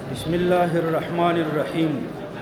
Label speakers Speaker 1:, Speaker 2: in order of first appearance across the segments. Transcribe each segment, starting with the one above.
Speaker 1: بسم الله الرحمن الرحیم.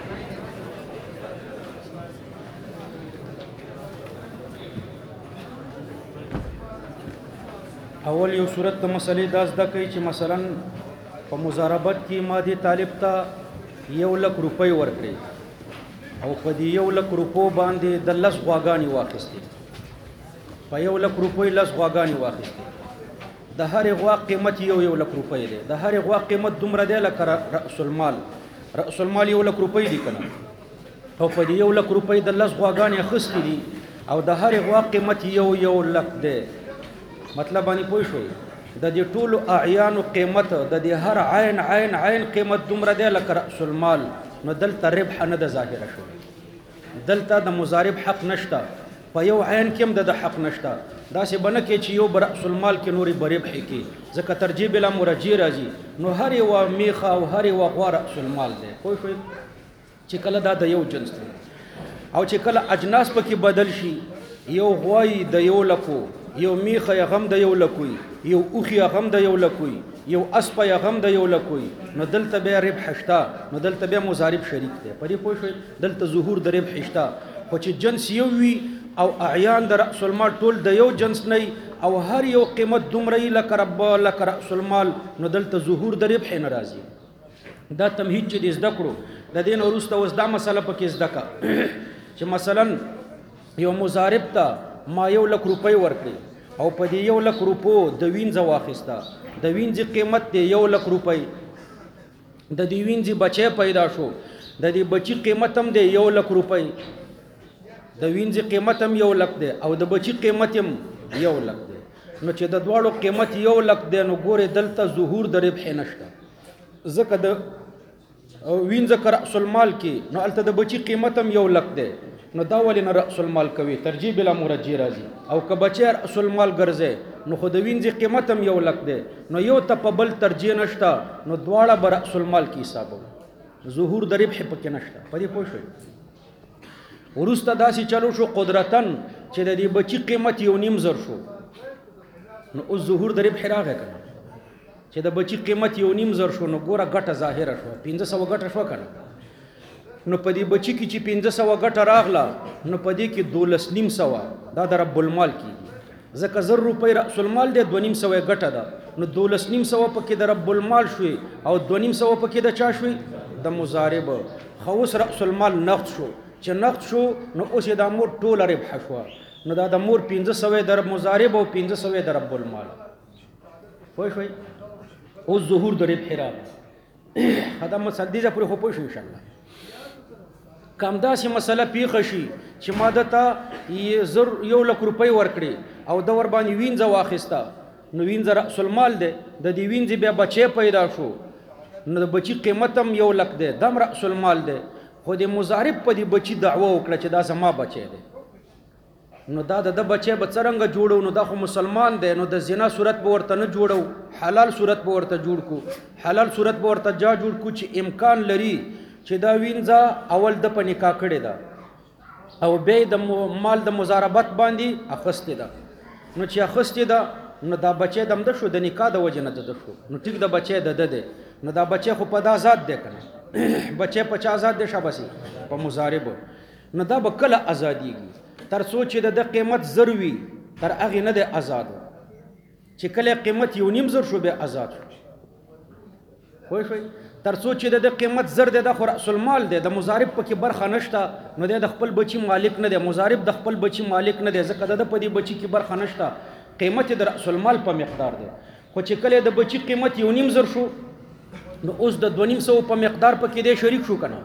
Speaker 1: اول یو صورت د مسلې دا زده کوي چې مثلا په مضاربت کې ما دې طالب ته 1,00,000 روپۍ ورکړي او په دې 1,00,000 روپو باندې د 10 غواګانې واخیستې. په 1,00,000 روپۍ 10 غواګانې واخیستې. د هرې غوا قیمت 1,00,000 روپۍ دی. د هرې غوا قیمت دومره دی لکه رأس المال. رأس المال 1,00,000 روپۍ دی کنه، او په دې 1,00,000 روپۍ د 10 غواګانې اخیستې دي او د هرې غوا قیمت 1,00,000 دی. مطلب باندې پوه شوي؟ د دې ټولو اعیانو قیمت، د دې هر عین قیمت دومره دی لکه رأس المال. نو دلته ربح نه ده ظاهره شوې، دلته د مضارب حق نشته، په یو عین کې هم د حق نشته. داسې به نه کې چې یو به رأس المال کې نورې به ربح کې، ځکه ترجیح بلا مرجع راځي. نو هر یوه میخه او هر یوه غوا رأس المال دی. پوه شوئ؟ چې کله دا د یو جنس دی او چې کله اجناس پکې بدل شي، یو غوای د 1,00,000، یو میخه یې غم د 1,00,000، یو اوښ یې غم د 1,00,000، یو اسپه یې غم د 1,00,000، نو دلته بیا ربح شته، نو دلته بیا مضارب شریک دی. په دې پوه شئ؟ دلته ظهور د ربح شته. خو چې جنس یو وي او اعیان د رأس المال ټول د یو جنس نه او هر یو قیمت دومره یي لکه رأس المال، نو دلته ظهور د ربح نه راځي. دا تمهید چې دې زده کړو، د دې نه وروسته اوس دا مسله پکې زده کړه چې مثلا یو مضارب ته ما 1,00,000 روپۍ ورکړي او په دې 1,00,000 روپو د وینځه واخیسته. د وینځې قیمت دی 1,00,000 روپۍ. د دې وینځې بچی پیدا شو، د دې بچی قیمت هم دی 1,00,000 روپۍ. د وینځې قیمت هم 1,00,000 دی او د بچی قیمت هم 1,00,000 دی. نو چې د دواړو قیمت 1,00,000 دی، نو ګورې دلته ظهور د ربح نشته، ځکه د وینځه که رأس المال کې، نو هلته د بچی قیمت هم 1,00,000 دی. نو دا ولې نه رأس المال کوي؟ ترجیح بلا مرجع راځي. او که بچی رأس المال ګرځي، نو خو د وینځې قیمت هم 1,00,000 دی. نو یو ته په بل ترجیح نشته، نو دواړه به رأس المال کې حسابو. ظهور د ربح پکې نشته. په دې پوه شئ؟ وروسته داسې چلو شو قدرتاً چې د دې بچی قیمت 1,500 شو، نو اوس ظهور د ربح راغی که نه؟ چې د بچی قیمت 1,500 شو، نو ګوره ګټه ظاهره شوه، 500 ګټه شوه که نه؟ نو په دې بچی کې چې 500 ګټه راغله، نو په دې کې 12,500 دا د رب المال کېږي، ځکه 1,000 روپۍ رأس المال دی، 2,500 ګټه ده. نو 12,500 پکې د رب المال شوې او 2,500 پکې د چا شوې؟ د مضارب. خو اوس رأس المال نقد شو. چې نقد شو، نو اوس یې د مور ټوله ربح شوه. نو دا د مور 500 د مضارب او 500 د رب المال. پوه شوئ؟ اوس ظهور د ربح راغی. دا مسله دې ځای پورې خو پوه شو انشاءالله. کم داسې مسله پیښه شي چې ما دته 1,00,000 روپۍ ورکړي او د ور باندې وینځه واخیسته، نو وینځه رأس المال دی، د دې وینځې بیا بچی پیدا شو، نو د بچی قیمت هم 1,00,000 دی، دم رأس المال دی. خو د مضارب په دې بچی دعوه وکړه چې دا زما بچی دی. نو دا د بچی به څرنګه جوړو؟ نو دا خو مسلمان دی، نو د زنا صورت به ورته نه جوړو، حلال صورت به ورته جوړ کو. حلال صورت به ورته جوړ کو چې امکان لري چې دا وینځه اول د په نکاح کړې ده او بیا د مال د مضاربت باندې اخیستې ده. نو چې اخیستې ده، نو دا بچی د همده شو، د نکاح د وجې نه د شو. نو ټیک د بچی د ده دی، نو دا بچی خو په دا آزاد دی که نه؟ بچی په چا آزاد دی؟ شاباسي په مضارب. نو دا به کله ازادیږي؟ تر څو چې د قیمت 1,000 وي، تر هغې نه دی آزاد. چې کله قیمت 1,500 شو، بیا آزاد شو. پوه شوئ؟ تر څو چې د قیمت 1,000 دی، دا خو رأس المال دی، د مضارب پکې برخه نشته، نو دی د خپل بچی مالک نه دی. مضارب د خپل بچی مالک نه دی، ځکه د په دې بچی کې برخه نشته، قیمت د رأس المال په مقدار دی. خو چې کله د بچی قیمت 1,500 شو، نو اوس د 2,500 په مقدار پکې دی شریک شو که نه؟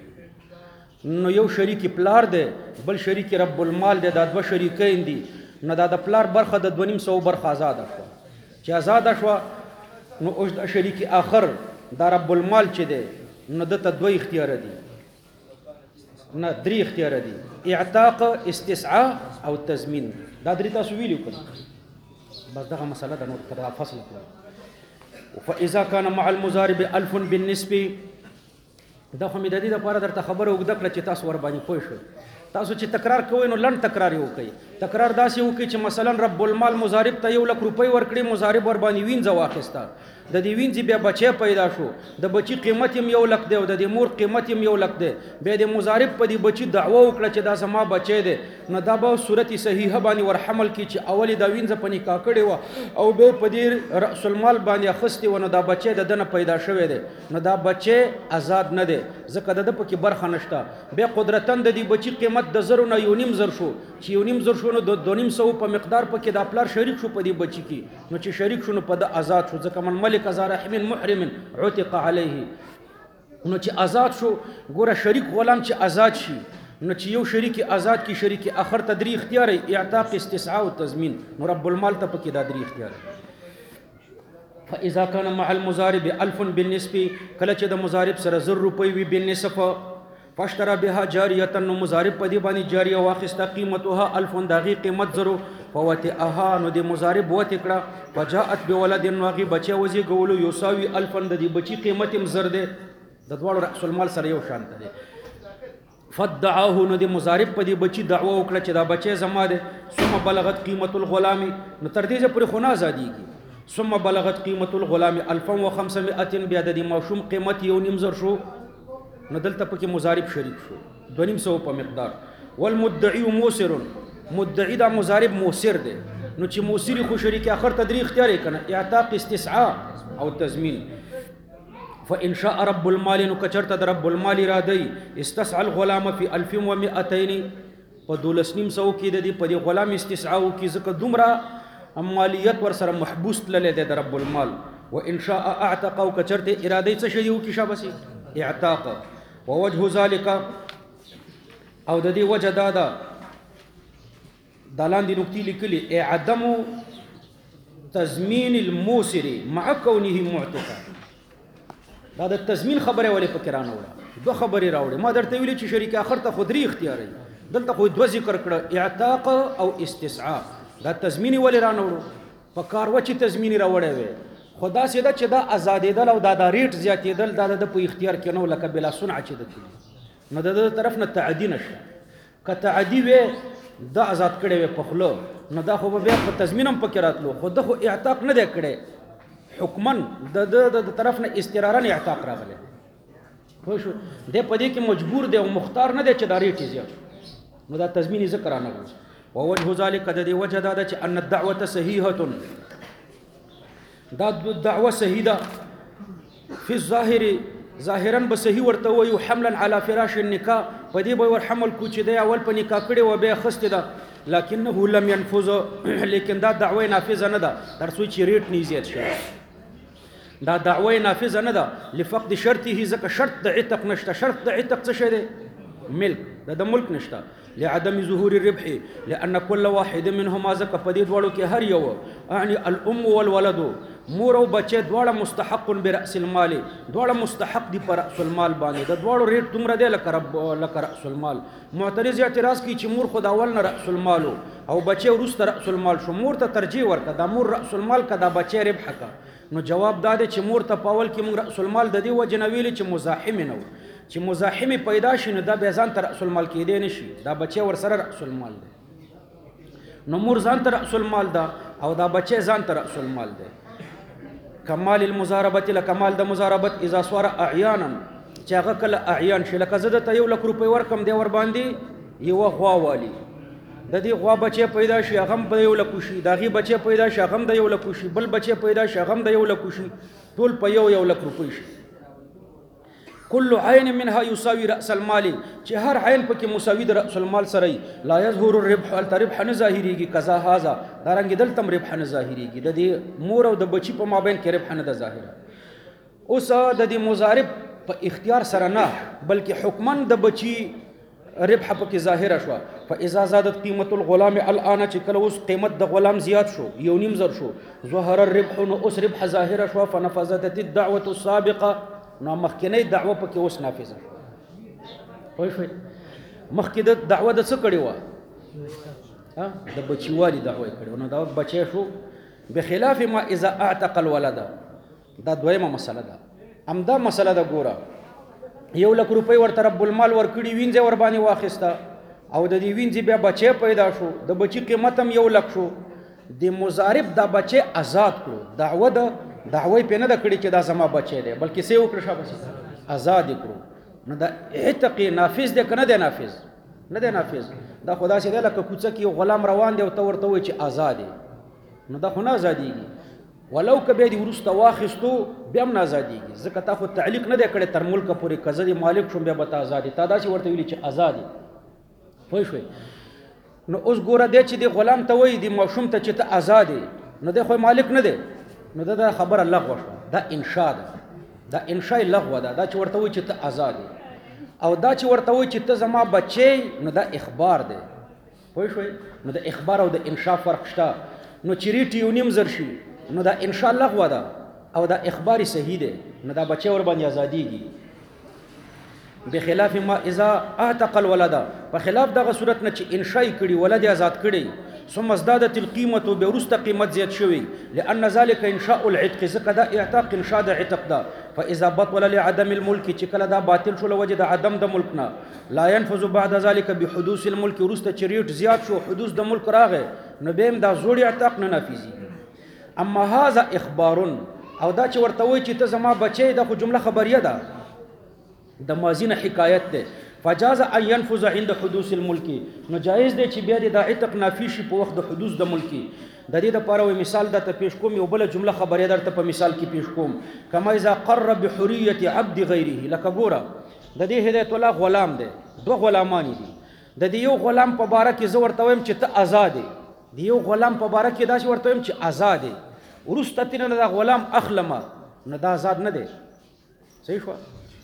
Speaker 1: نو یو شریک پلار دی، بل شریک رب المال دی، دا دوه شریکین دي. نو دا د پلار برخه د 2,500 برخه آزاده شوه. چې آزاده شوه، نو اوس د شریک آخر دا رب المال چې دی، نو دته 2 اختیاره دي، نه 3 اختیاره دي: اعتاق، استسعاء او تضمین. دا 3 تاسو ویلو که نه؟ بس دغه مسله ده، نور کدا فصل کړو. فاذا كان مع المضارب 1,000 بالنسبه، دا خو مې د دې لپاره درته خبره اوږده کړه چې تاسو ور باندې پوه شئ. تاسو چې تکرار کوئ نو لنډ تکرار یې وکړئ. تکرار داسې وکړئ چې مثلا رب المال مضارب ته 1 لک روپۍ ورکړي، مضارب ور باندې وینځه واخیسته، د دې وینځې بیا بچی پیدا شو، د بچی قیمت هم 1 لک دی او د دې مور قیمت هم 1 لک دی، بیا د مضارب په دې بچی دعوه وکړه چې دا زما بچی دی، نو دا به صورت صحیحه باندې ور حمل کړي چې اول دا وینځه په نکاح کړې وه او بیا په دې رأس المال باندې اخیستې وه، نو دا بچی د ده نه پیدا شوی دی، نو دا بچی آزاد نه دی ځکه د ده پکې برخه نشته. بیا قدرتاً د دې بچی قیمت د 0 نه 1.5 زر شو، چې 1.5 زر شو نو د 2.5 په مقدار پکې دا پلار شریک شو په دې بچی کې، نو چې شریک شو نو په ده آزاد شو، ځکه من ملک ذا رحم محرم عتق علیه، نو چې آزاد شو. ګوره شریک غلام چې آزاد شي نو چې یو شریک آزاد کی شریک آخر ته 3 اختیار اعتاق، استسعاء او تضمین، نو رب المال ته پکې دا 3 اختیار. فاذا كان مع المضارب 1000 بالنسب، کله چې د مضارب سره 1000 روپۍ وي بالنسب، فاشترى بها جاریه، نو مضارب په دې باندې جاریه واخیسته، قیمتها 1000، داغي قیمت 0، فوتئها، نو د مضارب وته کړه، فجاءت بولد، نو هغه بچي وزي ګولو یساوي 1000، د دې بچي قیمت هم 0 دی، د دواړو رأس المال سره یو شان دی. فدعاه، نو د مضارب په دې بچي دعوه وکړه چې دا بچي زما دی. ثم بلغت قیمت الغلام، نو تر دې پورې خو نه آزادیږي. ثم بلغت قیمت الغلام 1500، بیا د دې ماشوم قیمت 1.5 زر شو، نو دلته پکې مضارب شریک شو 2.5 په مقدار. والمدعي موسر، مدعي دا مضارب موسر دی، نو چې موسر خو شریک آخر ته 3 اختیار یې کنه، اعتاق، استسعاء او تضمین. فإن شاء رب المال، نو کچرته د رب المال را دی، استسعى الغلام في 1200، په 12.5 کې د دې په دې غلام استسعاء کې ځکه دومره مالیت ور سره محبوس تللی دی د رب المال. وإن شاء اعتق، او کچرته اراده څه شی وکړي شابسي اعتاق. ووجه ذلك، او د دې وجه دا ده د لاندې نکتې لیکلي، عدم تضمین الموسر مع كونه معتقا. دا د تضمین خبره ولې پکې رانوړه، 2 خبرې راوړې. ما درته ویلي چې شریک آخر ته خو 3 اختیار دی، دلته خو 2 ذکر کړه، اعتاق او استسعاء. دا تضمین ولې رانوړو؟ په کار و چې تضمین راوړی وي، خو داسې ده چې دا ازادېدل او دا ریټ زیاتېدل دا د په اختیار کې نه، لکه بلا صنع چې ده، نو د طرف نه تعدي نشته. که تعدي وي دا آزاد کړی وي په خوله، نو دا خو به بیا په تضمین هم پکې راتلو، خو ده خو اعتاق نه دی کړی، حکماً د طرف نه استرارا اعتاق راغلی، پوه شو، دی په دې کې مجبور دی او مختار نه دی چې دا ریټ زیات، نو دا تضمین یې ذکر رانغلو. ووجه ذلك، د دې وجه دا ده چې ان الدعوه صحیحه، دا دعوه صحیح ده، فی الظاهر، ظاهرا به صحیح ورته وایو، حملا علی فراش النکاح، په دې به ور حمل کو چې دی اول په نکاح کړی و بیا خسته ده، لکنه لم ينفذ، لیکن دا دعوه نافذه نه ده تر څو چې ریټ نه زیات شي، دا دعوه نافذه نه ده لفقد شرطه، ځکه شرط د عتق نشته. شرط د عتق څه شی دی؟ ملک، د ملک نشته. لعدم ظهور الربح، لأن كل واحد منهما، ځکه په دې دواړو کې هر یو، يعني الام والولد، مور او بچه دواړه مستحق برأس المال، دواړه مستحق دي پر رأس المال باندې، د دواړو ریټ دومره دی لکه رأس المال. معترض اعتراض کوي چې مور خو د اول نه رأس المال او بچه وروسته رأس المال شو، مور ته ترجیح ورکړه، دا مور رأس المال که دا بچه ربح کا. نو جواب دا دی چې مور ته په اول کې موږ رأس المال د دې وجې نه ویلي چې مزاحم نه و، چې مزاحم پیدا شي نو دا بیا ځان ته رأس المال کېدی نه شي، دا بچه ورسره رأس المال دی. نو مور ځان ته رأس المال ده او دا بچه ځان ته رأس المال دی. کمال المزاربت، لکمال د مزاربت اذا صار اعیانا، چې هغه کله اعیان شي، لکه زه درته 1 لک روپۍ ورکم، دی ور باندې یوه غوا والي، د دې غوا بچی پیدا شي هغه هم په 1 لک شي، د هغې بچی پیدا شي هغه هم د 1 لک شي، بل بچی پیدا شي هغه هم د 1 لک شي، ټول په 1 لک روپۍ شي. كل عين منها يساوي رأس المال، چې هر عین پکې مساوي د رأس المال سره، لا يظهر الربح، الربح نه ظاهريږي، کذا هذا، دا رنګ دلته ربح نه ظاهريږي، د دې مور او د بچی په مابین کې ربح نه ده ظاهره. اوس د دې مضارب په اختیار سره نه بلکې حکما د بچی ربح پکې ظاهره شو. فاذا زادت قیمت الغلام الان، چې کله اوس قیمت د غلام زیات شو، 1.5 زر شو، ظهر الربح، نو اوس ربح ظاهره شو. فنفذت الدعوه السابقه، نو مخکنی دعوه پکې اوس نافذه شوه. پوه شوئ؟ مخکې د دعوه د څه کړې وه؟ د بچیوالي دعوه یې کړې وه، نو دا بچی شو. بخلاف ما اذا اعتق الولد، دا دویمه مسله ده. همدا مسله ده، ګوره 1 لک روپۍ ورته رب المال ورکړي، وینځه ور باندې واخیسته او د دې وینځي بیا بچی پیدا شو د بچی قیمت هم 1 لک شو د مضارب دا بچی آزاد کړو دعوی په نه د کړي چې دا زما بچی دی بلکې څه وکړه شابه آزاد کړو نو دا عتق نافذ دی کنه دی نافذ نه دی نافذ دا خدا سي دی لکه کوڅه کې غلام روان دی او ته ورته وایي چې آزاد دی نو دا خو نه آزادېږي ولو که بیا دې وروسته واخیستو بیا هم نه آزادېږي ځکه تا خو تعلیق نه دی کړی تر ملکه پورې که زه د مالک شوم بیا به ته آزاد تا داسې ورته ویلي چې آزاد دی پوه شوې نو اوس ګوره دی چې د غلام ته وایي د ماشوم ته چې ته آزاد یې نو دی خو مالک نه دی نو دا خبره لغوه شوه دا انشا ده دا انشای لغوه ده دا چې ورته وایي چې ته آزاد یې او دا چې ورته وایي چې ته زما بچی نو دا اخبار دی پوه شوې نو د اخبار او د انشا فرق شته نو چې ریټ یو نیم زر شي نو دا انشاء لغوه ده او دا اخباری صحیح ده نو دا بچه ور باندې آزادیږي بخلاف ما اذا اعتق الولد په خلاف دغه صورت نه چې انشاء کړي ولد آزاد کړي ثم ازدادت القيمه برست قیمت زیات شوی لان ذلك انشاء العتق زکه دا اعتاق انشاء د عتق ده فاذا بطل لعدم الملك چې کله دا باطل شو لوجه د عدم د ملک نه لا ينفذ بعد ذلك بحدوث الملك ورست چریټ زیات شو حدوث د ملک راغی نو بهم دا زوړ اعتاق نه نافذي اما هذا اخبار او دا چې ورته وایي چې ته زما بچی دا خو جمله خبریه ده د ماضی نه حکایت ده فجاز ان ينفذ عند حدوث الملك نو جایز دی چې بیا د عتق نافی شي په وخت د حدوث د ملکی د دې لپاره وی مثال د ته پیش کوم یو بل جمله خبریه درته په مثال کې پیش کوم کما اذا قر بحريه عبد غیره لکه ګوره د دې هدایت الله غلام دی دوه غلامان دي د دې یو غلام په باره کې زه ورته وایم چې ته آزاد دی یو غلام په باره کې داسې ورته وایم چې آزاد دی ورسته تینه دا غلام اخلمه نو دا آزاد نه دی صحیح شو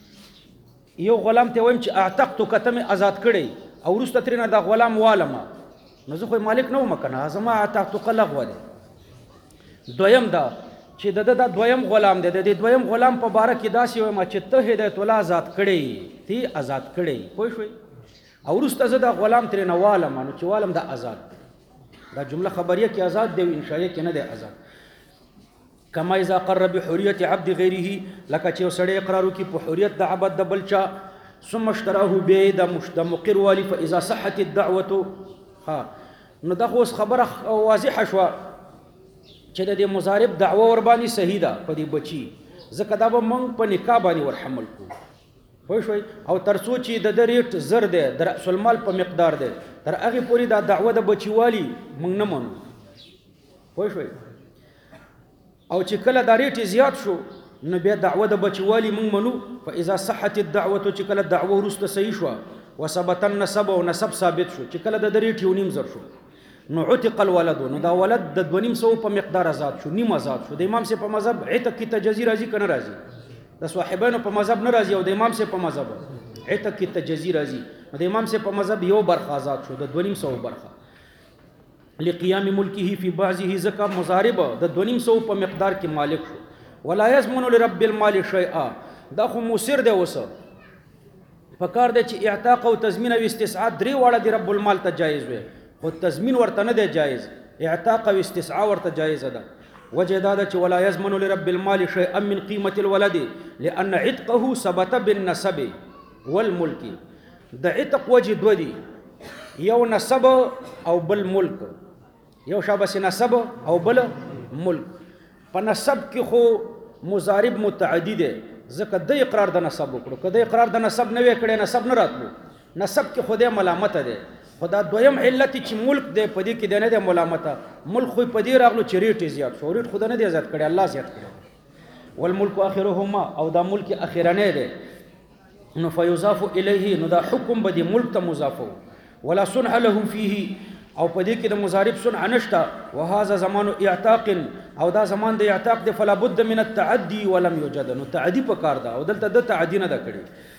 Speaker 1: یو غلام ته وایم چې اعتقت کتم آزاد کړي او ورسته ترنه دا غلام والما نو زه خو مالک نه وم کنه زما اعتقت قلغ وله دویم دا چې د دویم غلام دی د دویم غلام په باره کې داسې وایم چې ته هدایت الله آزاد کړي تی آزاد کړي پوه شوي او ورسته زه دا غلام ترنه والما نو چې والم دا آزاد دا جمله خبریه کې آزاد دی او انشائیه کې نه دی آزاد کما اذا قر بحريه عبد غیره لکه چې سړی اقرار وکي په حریت د عبد د بلچا ثم اشتراه بيد مقر والی فاذا صحت الدعوه ها نو دا خو خبره واضحه شو چې د مضارب دعوه ور باندې صحیح ده په دې بچي ځکه دا به مونږ په نکاح باندې ور حمل کو پوه شوي او تر څو چې د ریټ زر ده د رأس المال په مقدار ده تر هغه پورې دا دعوه د بچیوالي مونږ نه منو پوه شوي او چې کله دا ریټ زیات شو نو بیا دعوه د بچوالي مونږ منو فاذا صحت الدعوه چې کله دعوه ورسته صحیح شو وثبت النسب او نسب ثابت شو چې کله د ریټ یو نیم زر شو نو عتق الولد نو دا ولد د 2.5 په مقدار آزاد شو نیم آزاد شو د امام سے په مذهب عتق کی تجزی راضی کنه راضی د صاحبانو په مذهب نه راضی او د امام سے په مذهب عتق کی تجزی راضی د امام سے په مذهب یو برخه آزاد شو د 2.5 برخه لقيام ملكه في بعضه زکا مضارب د 2.5 په مقدار کې مالک شو ولا يضمن لرب المال شيئا دا خو موسر دی وسه فکار دی چې اعتاق او تضمین او استسعاء درې واړه دی رب المال ته جایز وي خو تضمین ورته نه دی جایز اعتاق او استسعاء ورته جایز ده وجه دا چې ولا يضمن لرب المال شيئا من قيمه الولد لان عتقه ثبت بالنسب والملك د عتق وجه دو دی یو نسب او بل ملک یو شابه نسب او بل ملک په نسب کې خو مضارب متعدی دی ځکه د اقرار د نسب وکړو که د اقرار د نسب نه وی کړی نسب نه راتلو نسب کې خدای ملامت دی خدا دویم علت چې ملک دی په دې کې نه دی ملامت ملک خو په دې راغلو چې ریټ زیات شو ریټ خدای نه دی زیات کړی الله زیات کړی والملک اخرهما او دا ملک اخرانه دی نو فیضاف الیه نو دا حکم به د ملک ته مضاف ولا صنع له فيه او په دې کې د مضارب صنع نشتا وهذا زمان اعتاق او دا زمان د اعتاق دی فلا بد من التعدي ولم يوجد نو تعدي په کار ده او دلته د تعدي نه ده کړی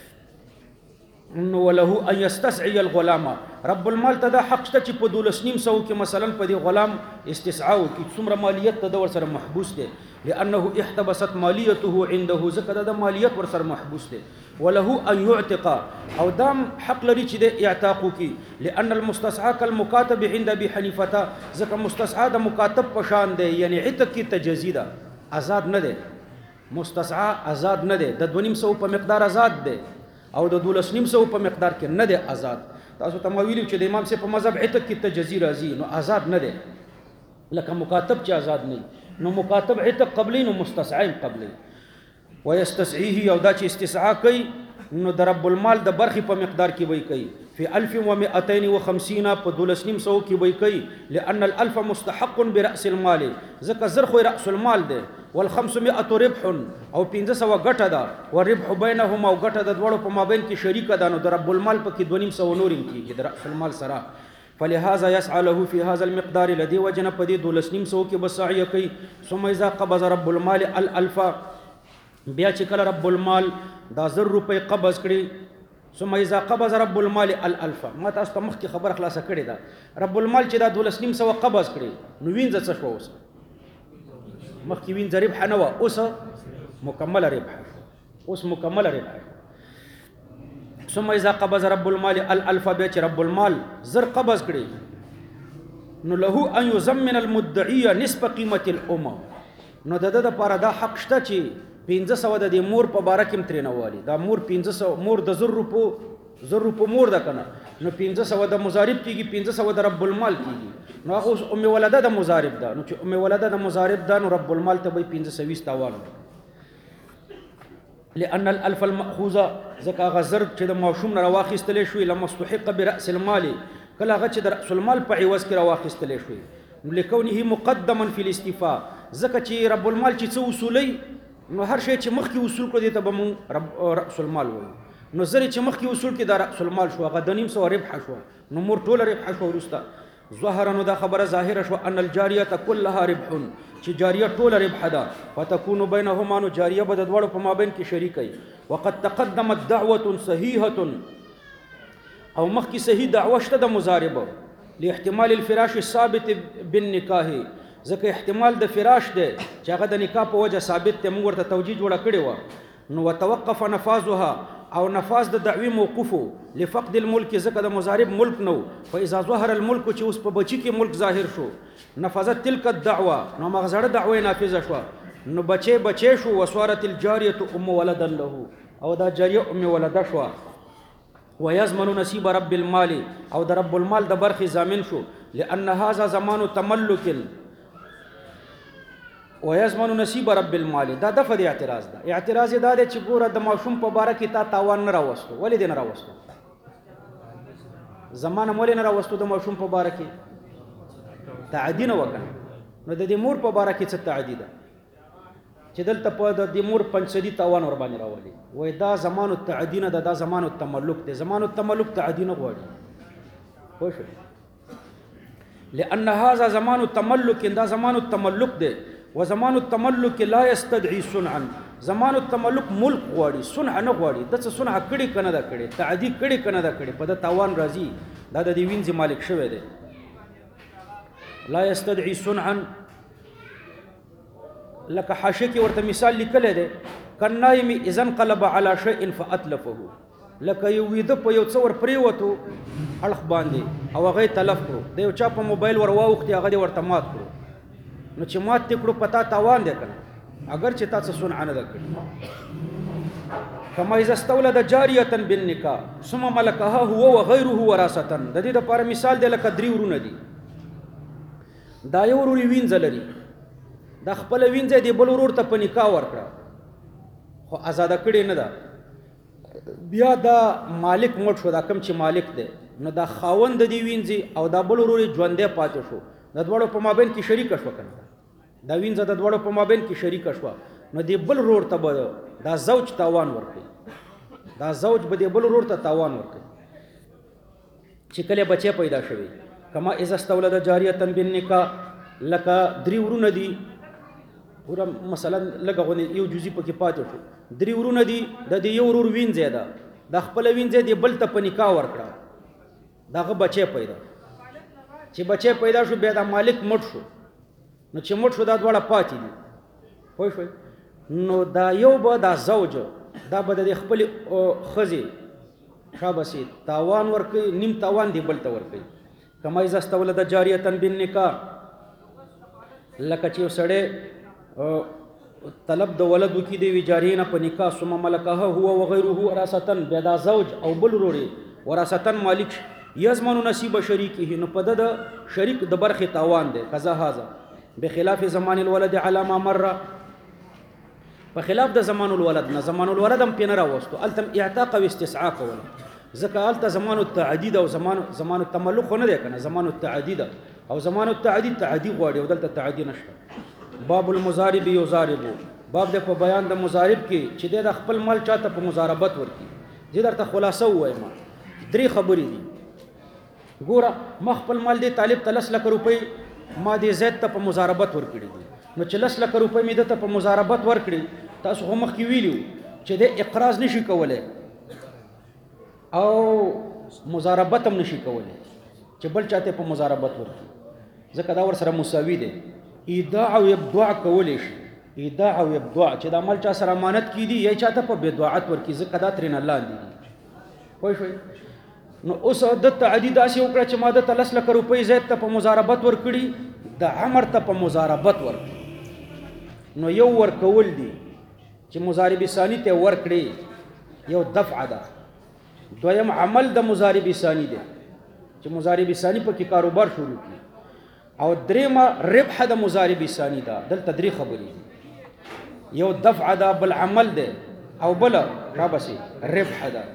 Speaker 1: نو وله ان يستسعي الغلام رب المال ته دا حق شته چې په 12.5 کې مثلا په دې غلام استسعاء کې څومره مالیت ته د ور سره محبوس دی لانه احتبست مالیته عنده زکه د مالیت ور سره محبوس دی وله ان يعتق او دام حق لري چې د اعتاق کې لان المستسعى كالمكاتب عند ابي حنيفه زکه مستسعى د مکاتب په شان دی یعنی عتق کی تجزی ده آزاد نه دی مستسعى آزاد نه دی د 2.5 په مقدار آزاد دی او د 12.5 په مقدار کې نه دی آزاد تاسو ته ما ویلو چې د امام صاحب په مذهب عتق کې تجزی راځي نو آزاد نه دی لکه مکاتب چې آزاد نه نو مکاتب عتق قبلی نو مستسعیم قبلی ويستسعيه او دا چې استسعاء کوي نو د رب المال د برخې په مقدار کې وای کوي فی 1250 په 1200 کې وای کوي لأن الألف مستحق برأس المال ځکه زر خو رأس المال دی وال500 ربح او 500 ګټه ده والربح بینهما او ګټه د دوړو په مابین کې شریکه ده نو د رب المال په کې 200 نور کېږي د رأس المال سره فلهذا يسعى له في هذا المقدار الذي وجن په دې 1200 کې بسعی کوي ثم اذا قبض رب المال الالف بیا چې کله رب المال دا 1000 روپۍ قبض کړي ثم اذا قبض رب المال الالف ما تاسو ته مخکې خبر خلاصه کړې ده رب المال چې دا 1200 قبض کړي نو وینځه څه شو اوس مخکې وینځه ربح نه وه اوس مکمله ربح اوس مکمله ربح ثم اذا قبض رب المال الالف بیا چې رب المال 1000 قبض کړي نو له ان يزمن المدعي نصف قيمه الامه نو د لپاره دا حق شته چې 500 د مور په باره کې ترې نه والي دا مور 500 مور د 1000 روپو مور ده کنه نو 500 د مضارب کېږي 500 د رب المال کېږي نو هغه اوس ام ولده د مضارب ده نو چې ام ولده د مضارب ده نو رب المال ته به 520 تاوان لأن الألف المأخوذة ځکه هغه زر چې د ماشوم نه راواخیستلی شوي لمستحق برأس المال کله هغه چې د رأس المال په عوض کې راواخیستلی شوي نو لکونه مقدما فی الاستیفاء ځکه چې رب المال چې څه اصولی نو هر شی چې مخکې اصول کړو دې ته به مونږ رأس المال وایو نو زر چې مخکې اصول کې دا رأس المال شو هغه 200 ربح شو نو مور ټوله ربح شو وروسته ظهر نو دا خبره ظاهره شو ان الجاریه كلها ربح چې جاریه ټوله ربح ده فتكون بينهما نو جاریه به د دوړو په مابین کې شریکي وقد تقدمت دعوه صحیحه او مخکې صحیح دعوه شته د مضاربه لاحتمال الفراش الثابت بالنکاح ځکه احتمال د فراش دی چې هغه د نکاح په وجه ثابت دی موږ ورته توجیه جوړه کړې وه نو وتوقف نفاذها او نفاذ د دعوی موقوفو لفقد الملک ځکه د مضارب ملک نو فاذا ظهر الملک چې اوس په بچی کې ملک ظاهر شو نفذت تلك الدعوه نو مغزړه دعوه نافذه شو نو بچی شو وسوارت الجاریه ام ولدا له او دا جاریه ام ولدا شو ويزمن نصيب رب المال او د رب المال د برخي ضامن شو لان هذا زمان تملك ويزمن نصيب رب المال دا دفع دی اعتراض دا اعتراض دا دی چې ګوره د ماشوم په باره کې تا تاوان نه راوستو ولې دې نه راوستو زمانه ولې نه راوستو د ماشوم په باره کې تعدی نه وکړه نو د دې مور په باره کې څه تعدی ده چې دلته په د دې مور پنځدي تاوان ور باندې راولي وای دا زمان التعدی نه دا زمان التملک دی زمان التملک تعدی نه غواړي خوښ لأن هذا زمان التملك دا زمان التملك دی وزمان التملك لا يستدعي صنعا زمان التملك ملک غواړي صنع نه غواړي د څه صنع کړي کنه دا کړي تعدی کړي کنه دا کړي په د تاوان راځي دا د دې وینځي مالک شوی دی لا يستدعي صنعا لکه حاشیه کې ورته مثال لیکل دی کنایم اذن قلب على شيء فاتلفه لکه یو ویده په یو څور پریوتو اړخ باندې او هغه تلف کړو د یو چا په موبایل ور واوختي هغه ورته مات کړو نو چې مات تکړو پتا تاوان دی کنه اگر چې تاسو صنع نه کړی کما اذا استولد جاریه بالنکاح ثم ملكها هو وغيره وراثه د دې لپاره مثال دی لکه درې ورونه دي دا یو وروري وینځل لري دا خپل وینځي دی بل ورور ته په نکاح ورکړه خو آزاد کړي نه ده بیا دا مالک مړ شو دا کم چې مالک دی نو دا خاوند دی وینځي او دا بل وروري ژوندې پاتې شو د دوړو په مابین کې شریک شو کنه دا وینځه د دوړو په مابین کې شریک شو نو دی بل ورور ته به دا زوج تاوان ورکړي دا زوج به دی بل ورور ته تاوان ورکړي چې کله بچي پیدا شوی کما اذا استولد جاریه بالنکاح لکه درې ورونه دي پورا مثلا لګغونی یو جزئی پکې پاتې شو درې ورونه دي د دې یو ورور وینځي دا د خپل وینځي دی بل ته په نکاح ورکړه داغه بچي پیدا چې بچي پیدا شو بیا دا مالک مړ شو نو چې مړ شو دا دواړه پاتې دي پوه شوئ نو دا یو به دا زوج دا به د خپل ښځې شابسي تاوان ورکوي نیم تاوان دی بل ته ورکوي کما اذا استولد جاریه بالنکاح لکه چې سړی طلب د ولد وکي دی وجارینه په نکاح ثم ملکها هو وغيره وراثه بیا دا زوج او بل وروري وراثه مالک یضمن نصیب شریکه، نو په د شریک د برخې تاوان دی. قضا هذا بخلاف زمان الولد على ما مر، په خلاف د زمان الولد نه. زمان الولد هم پې نه راوستو، هلته اعتاق او استسعا کوله، ځکه هلته زمان التعدي ده او زمان التملق خو نه دی که نه، زمان التعدي ده او زمان التعدي تعدي غواړي او دلته تعدي نشته. باب المضارب یضاربو، باب د په بیان د مضارب کې چې د خپل مال چاته په مضاربت ورکړي. زه درته خلاصه ووایم، 3 خبرې دي. ګوره ما خپل مال دی طالب ته 10 لکه روپۍ ما دې زید ته په مضاربت ورکړي دي، نو چې 10 لکه روپۍ مې دته په مضاربت ورکړي، تاسو خو مخکې ویلي چې د اقراض نشي کولی او مضاربت هم نشي کولی چې بل چاته په مضاربت ورکړي، ځکه دا ورسره مساوي دی. ایداع او ابداع کولی شي، ایداع او ابداع چې د عمل چا سره امانت کیدي یا چاته په بدعت ورکړي، ځکه دا ترېنه لاندې دي. پوه شوئ؟ نو اوس د تعدي داسې وکړه چې ما دته 10 لکه روپۍ زید ته په مضاربت ورکړي، د عمر ته په مضاربت ورکړي. نو یو ورکول دي چې مضارب ثانی ته ورکړي، یو دفع ده. دویم عمل د مضارب ثانی دی چې مضارب ثانی په کې کاروبار شروع کړي. او درېمه ربح د مضارب ثانی ده. دلته 3 خبرې دي، یو دفع ده، بل عمل ده، او بل رابسې ربح ده.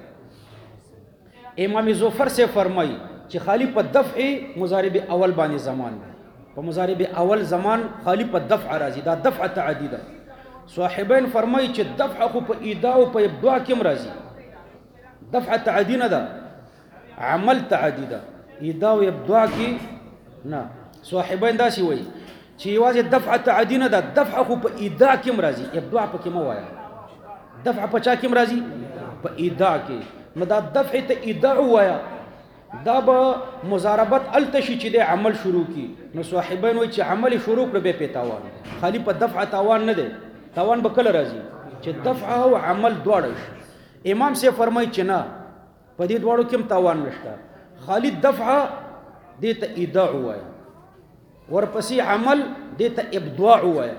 Speaker 1: امام ظفر سے فرمائی چې خالی په دفع مضارب اول باندې زمان ده، په مضارب اول زمان خالی په دفع راځي، دا دفع تعدی ده. صاحبین فرمائی چې دفع خو په ایداع او په ابداع کې هم راځي، دفع تعدی نه ده، عمل تعدی ده، ایداع او ابداع کې نه. صاحبین داسې وایي چې یوازې دفع تعدی نه ده، دفع خو په ایداع کې هم راځي، ابداع پکې مه وایه. دفع په چا کې هم راځي؟ په ایداع کې. نو دا دفع ته ایداع وایا، دا به مضاربت التشي چې د عمل شروع کی. نو صاحبین وایي چې عمل شروع کړ به په تاوان، خالی په دفع تاوان نه دی. تاوان به کله راځي چې دفع او عمل دواړه شي. امام سے فرمایي چې نه، په دې دواړو کې هم تاوان نشته، خالی دفع دې ته ایداع وایا، ورپسې عمل دې ته ابداع وایا.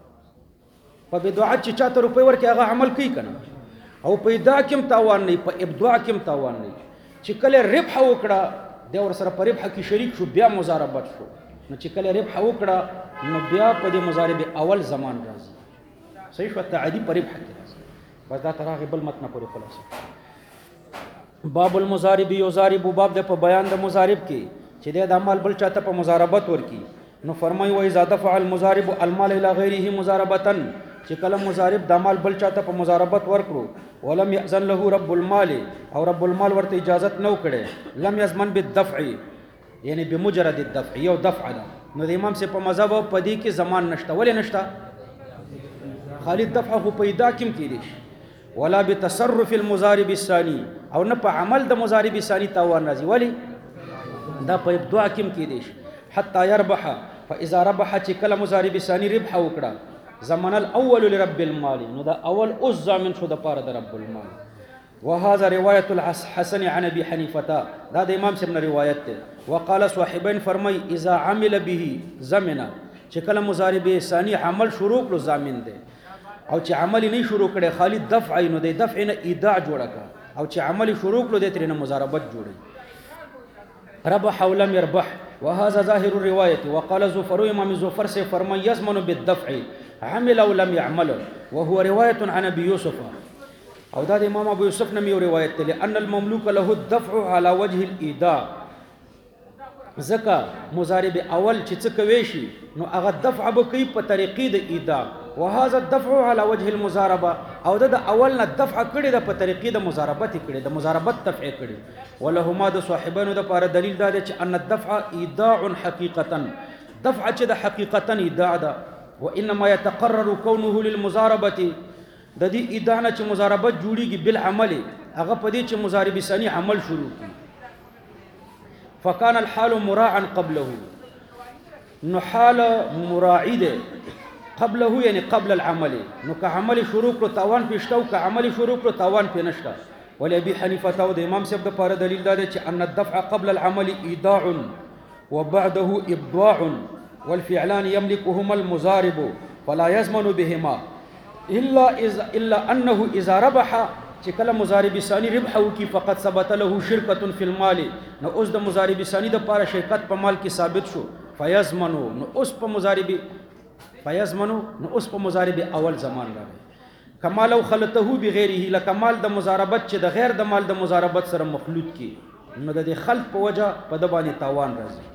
Speaker 1: په بدعت چې چاته روپۍ ورکړي هغه عمل کوي که نه، او په ایداع کې هم تاوان نه، په ابداع کې هم تاوان نه. چې کله ربح وکړه دی ورسره په ربح کې شریک شو، بیا مضاربت شو. نو چې کله ربح وکړه نو بیا په دې مضارب اول زمان راځي. صحیح شو؟ تعدي په ربح کې راځي. بس دا تر هغې بل متن پورې خلاصه. باب المضارب یضارب، باب د په بیان د مضارب کې چې دی د مال بل چاته په مضاربت ورکړي. نو فرمایي واذا دفع المضارب المال الى غیره مضاربة، چې کله مضارب د مال بل چاته په مضاربت ورکړو، ولم یأذن له رب المال، او رب المال ورته اجازت نو کړي، لم یضمن بالدفع، یعنی بمجرد الدفع، یو دفع ده. نو د امام سے په مذهب په دې کې زمان نشته. ولې نشته؟ خالد دفع خو په ایداع کې هم کېدی شي، ولا بتصرف المضارب الثاني، او نه په عمل د مضارب ثاني تاوان راځي. ولې؟ دا په ابداع کې هم کېدی شي. حتی يربح، فاذا ربح، چې کله مضارب ثاني ربح وکړه، زمن الاول لرب المال، نو دا اول اوس ضامن شو د پاره د رب المال. وهذا روايه الحسن عن ابي حنيفه، دا د امام صاحب نه روایت ده. وقال صاحبین فرمای اذا عمل به زمنا، چې کله مضارب ثانی عمل شروع کړو ضامن ده، او چې عمل نه شروع کړي خالی دفع، نو د دفع نه ایداع جوړه کا، او چې عمل شروع کړو د ترې نه مضاربت جوړي. ربح او لم يربح، وهذا ظاهر الروايه. وقال زفر، امام زفر سے فرمای يضمن بالدفع عمل او لم يعمل، وهو روايه عن ابي يوسف، او دا د امام ابو یوسف نه یو روایت ده. لان المملوك له الدفع على وجه الايداع، ځکه مضارب اول چې څه کوي شي نو هغه دفع به کوي په طریقې د ایداع، وهذا الدفع على وجه المضاربه، او د اول نه دفع کړي د په طریقې د مضاربت کړي، د مضاربت دفع کړي. ولهما د صاحبانو د لپاره دلیل دا دی چې ان الدفع ایداع حقیقتا، دفع چې د حقیقتا ایداع ده. وانما يتقرر كونه للمضاربه، د دې ایداع نه چې مضاربت جوړیږي بالعمل، هغه په دې چې مضارب ثانی عمل شروع کړي. فكان الحال مراعا قبله، نو حال مراعي ده قبله، یعنی قبل العمل. نو که عمل شروع کړو تاوان پېشته، او که عمل شروع کړو تاوان پې نشته. ولابي حنیفه او د امام صاحب د لپاره دلیل دا دی چې ان الدفع قبل العمل ایداع وبعده ابداع، والفعلان يملكهما المضارب فلا يزمن بهما الا انه اذا ربح، چې کله مضارب ثانی ربح وکي فقط ثبت له شرکت فی المال نو اوس د مضارب ثانی د پاره شرکت په مال کې ثابت شو فیضمنو نو اوس په مضارب اول زمان راغی کما لو خلطه بغیره لکه مال د مضاربت چې د غیر د مال د مضاربت سره مخلوط کی نو د خلط په وجه په د باندې تاوان راځي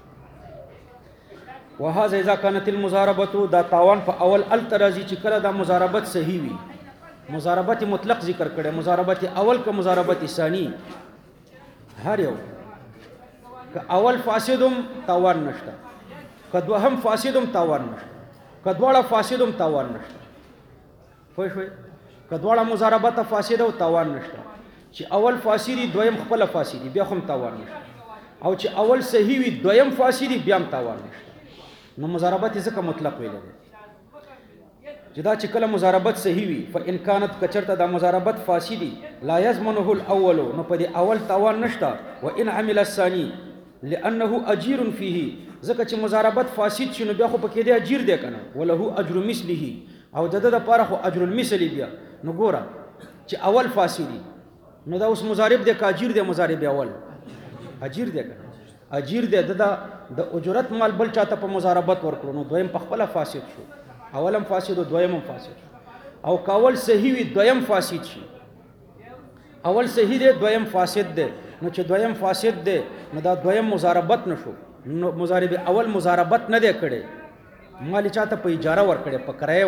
Speaker 1: وهذا اذا كانت المضاربه دا تاوان په اول الترازی چې کله دا مضاربت صحیح وي مضاربت مطلق ذکر کړي مضاربت اول که مضاربت ثانی هر یو که اول فاسدم تاوان نشته که دوهم فاسدم تاوان نشته که دواړه فاسدم تاوان نشته پوه شوي که دواړه مضاربت فاسد او تاوان نشته چې اول فاسدی دویم خپل فاسدی بیا هم تاوان نشته او چې اول صحیح وي دویم فاسدی بیا هم تاوان نشته نو مضاربت ځکه مطلق ویل دي چې دا چې کله مضاربت صحیح وي فإن كانت کچرته دا مضاربت فاسدی لا يضمنه الاول نو په دې اول تاوان نشته وان عمل الثاني لانه اجير فيه ځکه چې مضاربت فاسد شنو بیا خو پکې دی اجیر دی کنه وله اجر مثله او د لپاره خو اجر المثل بیا نو ګوره چې اول فاسدی نو دا اوس مضارب دی کاجیر دی مضارب اول اجیر دی کنه اجیر دی د اجرت مال بل چاته په مضاربت ورکړو نو دویم په خپل فاسد شو اولم فاسد او دویمم فاسد او کاول صحیح وي دویم فاسد شي اول صحیح دی دویم فاسد دی نو چې دویم فاسد دی نو دا دویم مضاربت نشو نو مضارب اول مضاربت نه دی کړي مال چاته په اجاره ورکړي په کرایه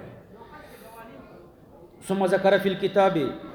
Speaker 1: ورکړي ثم ذکر فی الكتاب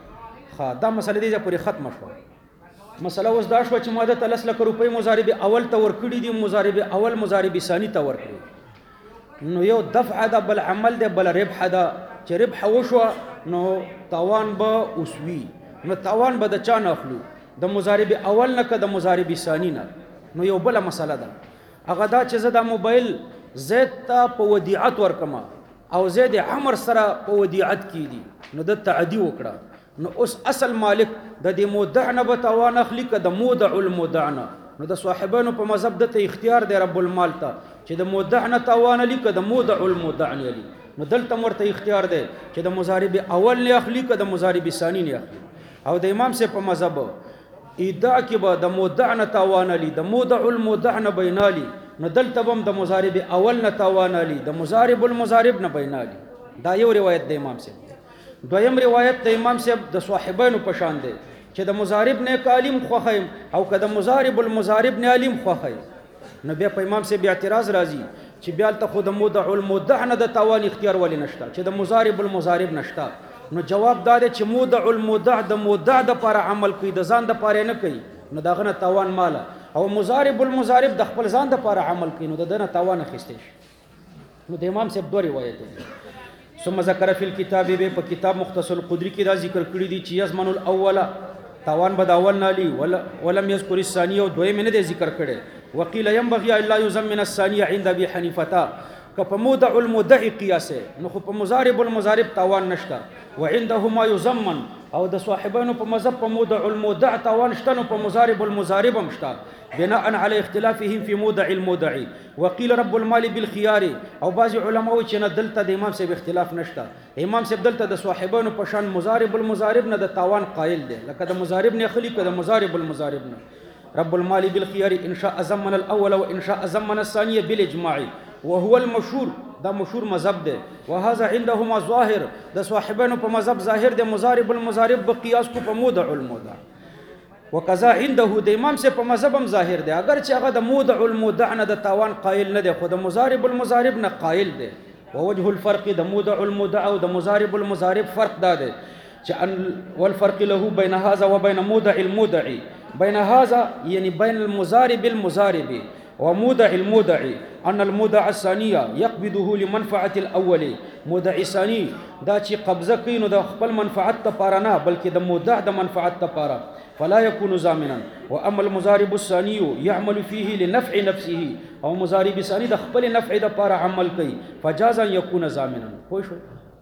Speaker 1: دا مسله دې پورې ختم شو مسله اوس دا شو چې ماده 3 لک روپۍ مضارب اول ته ورکړي دي مضارب اول مضارب ثانی ته ورکړي نو یو دفع ده بل عمل ده بل ربح ده چې ربح وشو نو تاوان به اوسوي نو تاوان به د چا نه اخلو د مضارب اول نه که د مضارب ثانی نه نو یو بل مسله ده هغه دا چې زه دا موبایل زید ته په ودیعت ورکما او زید عمر سره په ودیعت کې دي نو د تعدی وکړه نو اوس اصل مالک د دې مودع نه به تاوان اخلي که د مودع المودع نه نو د صاحبانو په مذهب دته اختیار دی رب المال ته چې د مودع نه تاوان لي که د مودع المودع نه لي نو دلته ورته اختیار دی چې د مضارب اول نه اخلي که د مضارب ثانی نه اخلي او د امام سے په مذهب ایداع کې به د مودع نه تاوان لي د مودع المودع نه بینالي نو دلته هم د مضارب اول نه تاوان لي د مضارب المضارب نه بینالي دا یو روایت د امام سے دویم روایت د امام صاحب د صاحبانو په شان دی چې د مضارب نه کالم خوخیم او که د مضارب المضارب نه علم خوخیم نو بیا په امام صاحب اعتراض راځي چې بیا ته خود مودع المودع نه د تاوان اختیار ولې نشته چې د مضارب المضارب نشته نو جواب دا دی چې مودع المودع د مودع د پر عمل کوي د ځان د پر نه کوي نو دغه نه تاوان مال او مضارب المضارب د خپل ځان د پر عمل کوي نو دغه نه تاوان اخیستي نو د امام صاحب دوه روایت دي ثم ذکر فی الكتاب به په کتاب مختصر القدری کې دا ذکر کړی دي چې یزمن الاول تاوان به داول نالی ولم یذکر الثانی او دویم نه ذکر کړي وقیل ينبغي الا يزمن الثانی عند ابي حنیفه که مودع المودع قیاس نو خو په مضارب المضارب تاوان نشته وعندهما يزمن او د صاحبانو په مذهب په مودع المودع تاوان شته نو په مضارب المضارب هم شته بناء على اختلافهم في مودع المودع وقيل رب المال بالخيار او بعض علماء چې نه دلته د امام صاحب اختلاف نشته امام صاحب دلته د صاحبانو په شان مضارب المضارب نه د تاوان قائل دی لکه د مضارب نه خلی کده مضارب المضارب نه رب المال بالخيار ان شاء زمن الاول وان شاء زمن الثاني بالاجماع وهو المشهور دا مشهور مذهب دی وهذا عندهما ظاهر د صاحبانو په مذهب ظاهر دی مضارب المضارب بقياس کو په مودع المودع وکذا عنده د امام سے په مذهب هم ظاهر دی اگر چې هغه د مودع المودع نه د تاوان قائل نه دی خو د مضارب المضارب نه قائل دی ووجه الفرق د مودع المودع او د مضارب المضارب فرق دا دی چې والفرق له بين هذا وبين مودع المودع بين هذا يعني بين المضارب المضارب ومودع المودع ان المودع الثانيه يقبضه لمنفعه الاول مودع ثاني دا چې قبضه کوي نو د خپل منفعت لپاره نه بلکې د مودع د منفعت لپاره فلا يكون ضامنا واما المضارب الثاني يعمل فيه لنفع نفسه او مضارب ثاني د خپل نفع لپاره عمل کوي فجاز ان يكون ضامنا پوه شو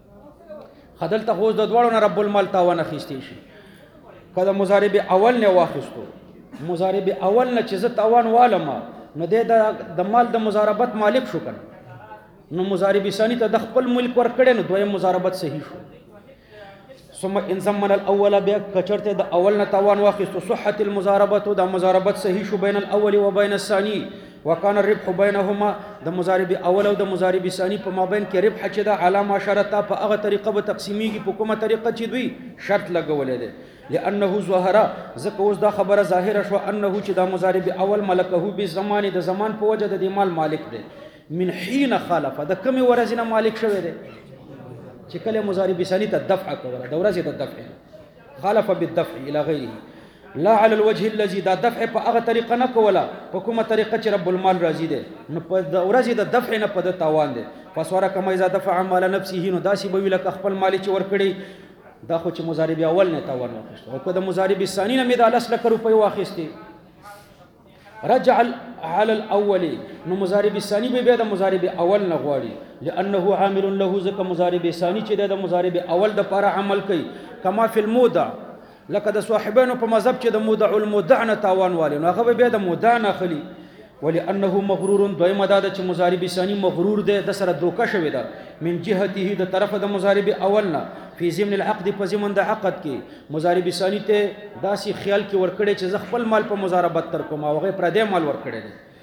Speaker 1: خدل ته د دوړو نه رب المال تاوان اخیستی شي کله مضارب اول نه واخستو مضارب اول نه چې ز تاوان والما نو د مال د مضاربت مالک شو کنه نو مضارب ثانی ته د خپل ملک ور کړي نو دویم مضاربت صحیح شو ثم ان زمن الاول بیا کچرته د اول نه تاوان واخیستو صحت المضاربه د مضاربت صحیح شو بین الاول و بین الثاني وكان الربح بينهما د مضارب اول او د مضارب ثاني په مابین کې ربح چې د علامه شرطه په هغه طریقه به تقسیمیږي په کومه طریقه چې دوی شرط لګولې ده لانه ظهر ځکه اوس دا خبره ظاهره شو انه چې د مضارب اول ملکه به زمانه د زمان په وجه د مال مالک ده من حين خالف د کمی ورزنه مالک شوی ده چې کله مضارب ثاني ته دفع کوله د ورزه د دفع خالف بالدفع الى غیره لا على الوجه الذي دا دفع په هغه طریقه نه کوله په کومه طریقه چې رب المال راضي ده نو په د ورزه د دفع نه په د تاوان ده فسوره کما اذا دفع مال نفسه نو داسي به ویل خپل مال چې ورکړي دا خو چې مضارب اول نه تاوان واخیست او په د مضارب ثاني نه مې د 10 لک روپۍ واخیستي رجع على الاول نو مضارب ثاني به د مضارب اول نه غواړي لانه عامل له ذک مضارب ثاني چې د مضارب اول د لپاره عمل کوي کما فی المودع لکه د صاحبانو په مذهب چې د مودع المودع نه تاوان والی نو هغه به د مودع نه خلی ولانه مغرور دویمه دا چې مضارب ثاني مغرور ده د سره دوکه شوی ده من جهته د طرف د مضارب اول نه فی ضمن العقد په ضمن د عقد کې مضارب ثاني ته داسي خیال کې ورکړي چې ز خپل مال په مضاربت تر کوم او هغه پر دې مال ورکړي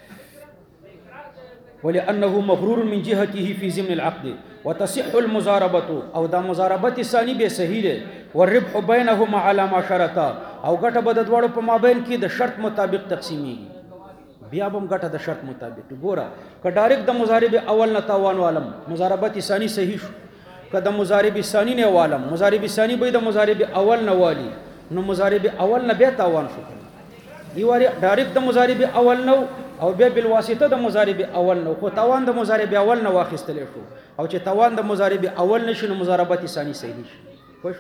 Speaker 1: ولانه مغرور من جهته في ضمن العقد وتصح المضاربه او دا مضاربت ثاني به صحیح ده والربح بينهما على ما شرطا او ګټه به د دواړو په مابین کې د شرط مطابق تقسیمیږي بیا به ګټه د شرط مطابق ګوره که ډایرکټ د مضارب اول نه تاوان والم مضاربت ثاني صحیح شو که د مضارب ثاني نه والم مضارب ثاني به د مضارب اول نه والی نو مضارب اول نه بیا تاوان شو دی واری ډایرکټ د مضارب اول نو او بیا بل واسطه د مضارب اول نو خو تاوان د مضارب اول نه واخیستل شو او چې تاوان د مضارب اول نشي نو مضاربت ثاني صحیح شي خوښ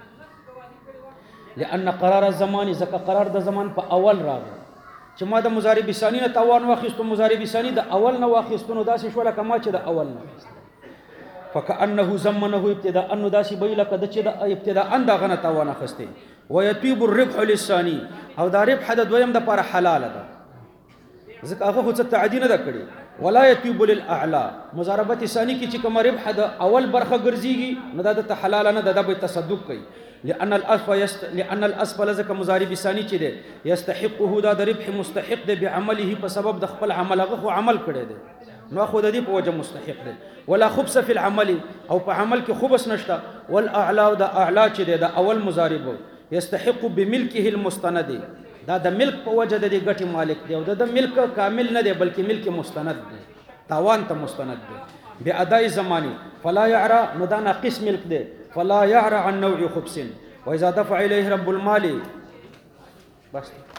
Speaker 1: لأن قرار الزمان زکه قرار د زمان په اول راغی چې ما د مضارب ثاني نه تاوان واخیستو مضارب ثاني د اول نه واخیستو نو داسې شو لکه ما چې د اول نه فكأنه زمنه ابتداء انه داسې به لکه د چې د ابتداء ان دغه نه تاوان اخیسته ويطيب الربح للثاني او دا ربح د دویم د لپاره حلال ده ځکه هغه خو څه تعدی نه ده کړې ولا يطيب للاعلى مضاربت ثاني کې چې کوم ربح د اول برخه ګرځيږي نو دا د حلال نه ده د به تصدق کوي لأن الأسفل ذکر مضارب ثاني چې ده يستحقه دا د ربح مستحق ده بعمله په سبب د خپل عمل هغه عمل کړی ده نو خو د دې په وجه مستحق ده ولا خبث في العمل او په عمل کې خبث نشته والاعلى دا اعلى چې ده د اول مضارب يستحق بملكه المستند دا د ملک په وجه د دې ګټي مالک دی او د ملک کامل نه دی بلکې ملک مستند دی تاوان ته مستند دی بأداء زماني فلا يعرى نو دا ناقص ملک دی فلا يعرى عن نوع خبث واذا دفع اليه رب المال بس